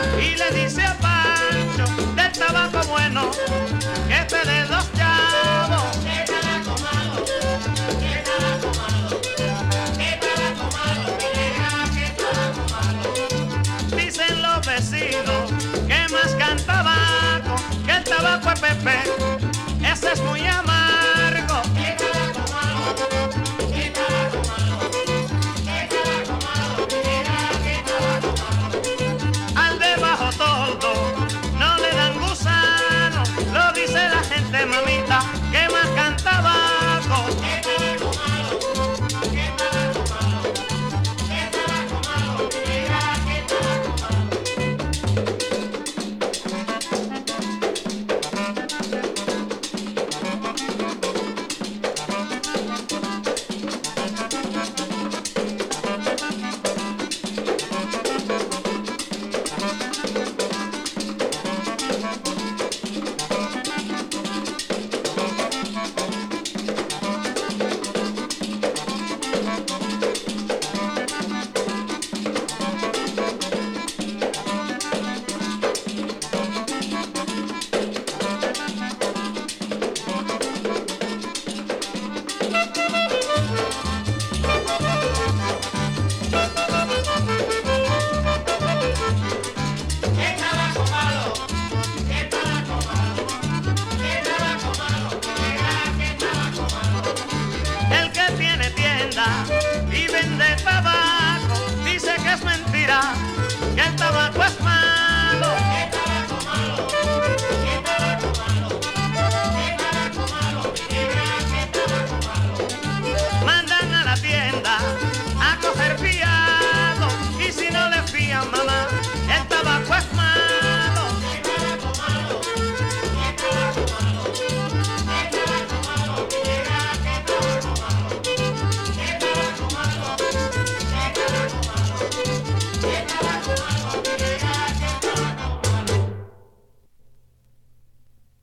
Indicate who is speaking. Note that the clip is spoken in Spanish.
Speaker 1: y le dice a Pancho del tabaco bueno que te dé 2 chavos.
Speaker 2: ¡Qué tabaco malo! ¡Qué tabaco malo! ¡Qué tabaco malo! ¡Mira, qué tabaco malo!
Speaker 1: Dicen los vecinos que más tabaco, que el tabaco es Pepe.